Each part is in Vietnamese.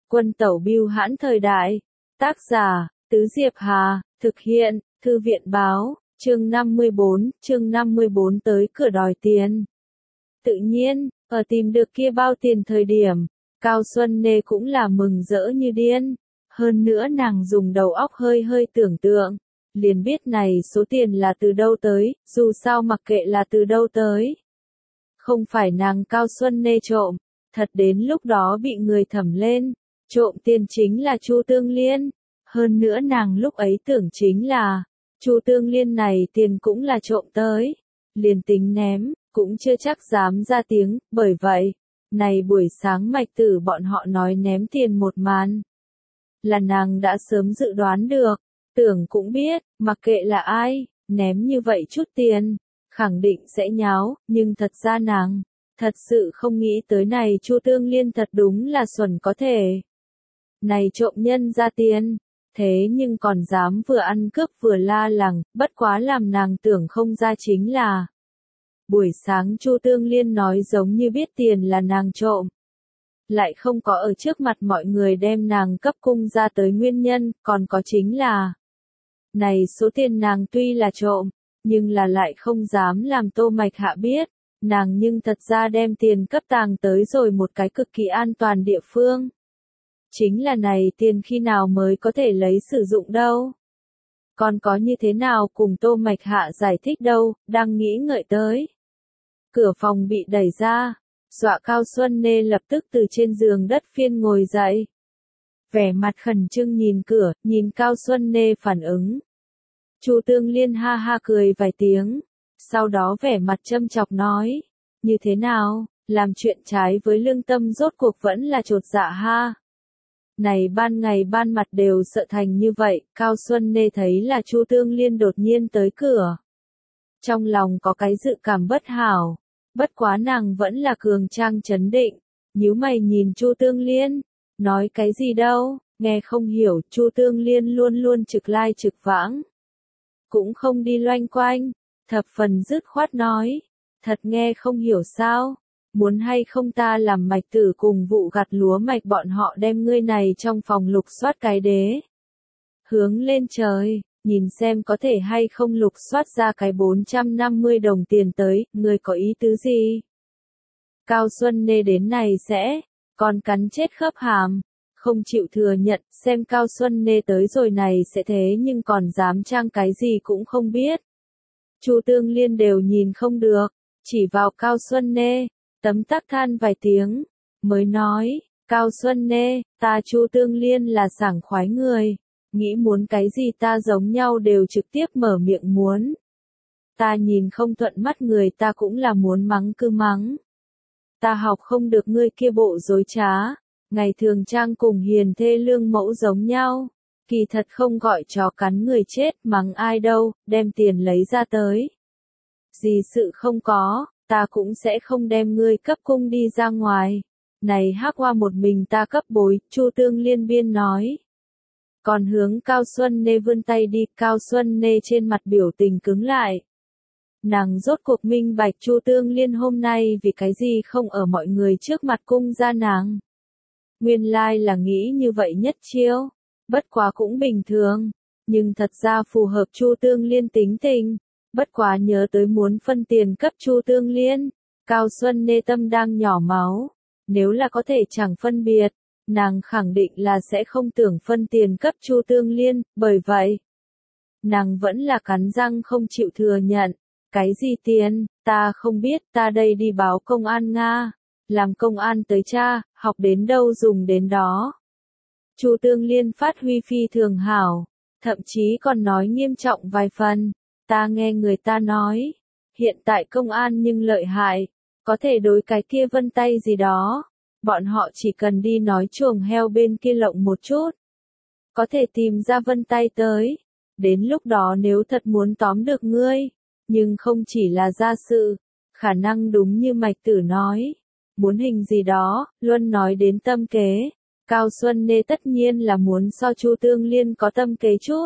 Quân tẩu bưu hãn thời đại. Tác giả, Tứ Diệp Hà, thực hiện, Thư viện báo, chương 54 tới cửa đòi tiền. Tự nhiên, ở tìm được kia bao tiền thời điểm, Cao Xuân Nê cũng là mừng rỡ như điên. Hơn nữa nàng dùng đầu óc hơi tưởng tượng, liền biết này số tiền là từ đâu tới, dù sao mặc kệ là từ đâu tới. Không phải nàng Cao Xuân Nê trộm, thật đến lúc đó bị người thẩm lên, trộm tiền chính là Chu Tương Liên. Hơn nữa nàng lúc ấy tưởng chính là, Chu Tương Liên này tiền cũng là trộm tới, liền tính ném, cũng chưa chắc dám ra tiếng, bởi vậy, này buổi sáng Mạch Tử bọn họ nói ném tiền một màn. Là nàng đã sớm dự đoán được, tưởng cũng biết, mặc kệ là ai, ném như vậy chút tiền, khẳng định sẽ nháo, nhưng thật ra nàng, thật sự không nghĩ tới này Chu Tương Liên thật đúng là xuẩn có thể. Này trộm nhân ra tiền, thế nhưng còn dám vừa ăn cướp vừa la làng, bất quá làm nàng tưởng không ra chính là. Buổi sáng Chu Tương Liên nói giống như biết tiền là nàng trộm. Lại không có ở trước mặt mọi người đem nàng cấp cung ra tới nguyên nhân, còn có chính là. Này số tiền nàng tuy là trộm, nhưng là lại không dám làm Tô Mạch Hạ biết, nàng nhưng thật ra đem tiền cấp tàng tới rồi một cái cực kỳ an toàn địa phương. Chính là này tiền khi nào mới có thể lấy sử dụng đâu. Còn có như thế nào cùng Tô Mạch Hạ giải thích đâu, đang nghĩ ngợi tới. Cửa phòng bị đẩy ra, dọa Cao Xuân Nê lập tức từ trên giường đất phiên ngồi dậy. Vẻ mặt khẩn trương nhìn cửa, nhìn Cao Xuân Nê phản ứng. Chu Tương Liên ha ha cười vài tiếng, sau đó vẻ mặt châm chọc nói, như thế nào, làm chuyện trái với lương tâm rốt cuộc vẫn là chột dạ ha. Này ban ngày ban mặt đều sợ thành như vậy, Cao Xuân Nê thấy là Chu Tương Liên đột nhiên tới cửa. Trong lòng có cái dự cảm bất hảo, bất quá nàng vẫn là cường trang trấn định, nhíu mày nhìn Chu Tương Liên, nói cái gì đâu, nghe không hiểu, Chu Tương Liên luôn luôn trực lai trực vãng. Cũng không đi loanh quanh, thập phần dứt khoát nói, thật nghe không hiểu sao, muốn hay không ta làm Mạch Tử cùng vụ gặt lúa mạch bọn họ đem ngươi này trong phòng lục soát cái đế. Hướng lên trời, nhìn xem có thể hay không lục soát ra cái 450 đồng tiền tới, ngươi có ý tứ gì? Cao Xuân Nê đến này sẽ, còn cắn chết khớp hàm. Không chịu thừa nhận, xem Cao Xuân Nê tới rồi này sẽ thế nhưng còn dám trang cái gì cũng không biết. Chu Tương Liên đều nhìn không được, chỉ vào Cao Xuân Nê, tấm tắc than vài tiếng, mới nói, Cao Xuân Nê, ta Chu Tương Liên là sảng khoái người, nghĩ muốn cái gì ta giống nhau đều trực tiếp mở miệng muốn. Ta nhìn không thuận mắt người ta cũng là muốn mắng cứ mắng. Ta học không được ngươi kia bộ dối trá. Ngày thường trang cùng hiền thê lương mẫu giống nhau, kỳ thật không gọi chó cắn người chết mắng ai đâu, đem tiền lấy ra tới. Gì sự không có, ta cũng sẽ không đem ngươi cấp cung đi ra ngoài. Này hắc hoa một mình ta cấp bối, Chu Tương Liên biên nói. Còn hướng Cao Xuân Nê vươn tay đi, Cao Xuân Nê trên mặt biểu tình cứng lại. Nàng rốt cuộc minh bạch Chu Tương Liên hôm nay vì cái gì không ở mọi người trước mặt cung ra nàng. Nguyên lai là nghĩ như vậy nhất chiêu, bất quá cũng bình thường, nhưng thật ra phù hợp Chu Tương Liên tính tình, bất quá nhớ tới muốn phân tiền cấp Chu Tương Liên, Cao Xuân Nê tâm đang nhỏ máu, nếu là có thể chẳng phân biệt, nàng khẳng định là sẽ không tưởng phân tiền cấp Chu Tương Liên, bởi vậy, nàng vẫn là cắn răng không chịu thừa nhận, cái gì tiền, ta không biết, ta đây đi báo công an Nga. Làm công an tới cha, học đến đâu dùng đến đó. Chu Tương Liên phát huy phi thường hảo, thậm chí còn nói nghiêm trọng vài phần. Ta nghe người ta nói, hiện tại công an nhưng lợi hại, có thể đối cái kia vân tay gì đó. Bọn họ chỉ cần đi nói chuồng heo bên kia lộng một chút. Có thể tìm ra vân tay tới. Đến lúc đó nếu thật muốn tóm được ngươi, nhưng không chỉ là gia sự, khả năng đúng như Mạch Tử nói. Muốn hình gì đó, Luân nói đến tâm kế. Cao Xuân Nê tất nhiên là muốn so Chu Tương Liên có tâm kế chút.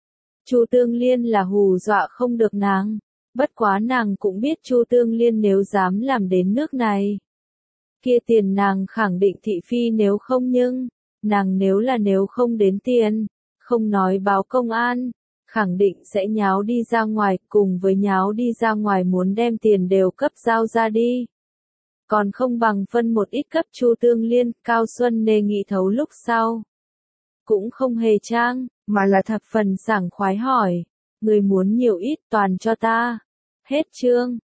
Chu Tương Liên là hù dọa không được nàng. Bất quá nàng cũng biết Chu Tương Liên nếu dám làm đến nước này. Kia tiền nàng khẳng định thị phi nếu không nhưng, Nàng nếu không đến tiền, không nói báo công an, khẳng định sẽ nháo đi ra ngoài, cùng với nháo đi ra ngoài muốn đem tiền đều cấp giao ra đi. Còn không bằng phân một ít cấp Chu Tương Liên, Cao Xuân đề nghị thấu lúc sau. Cũng không hề trang, mà là thập phần sảng khoái hỏi. Người muốn nhiều ít toàn cho ta. Hết chương.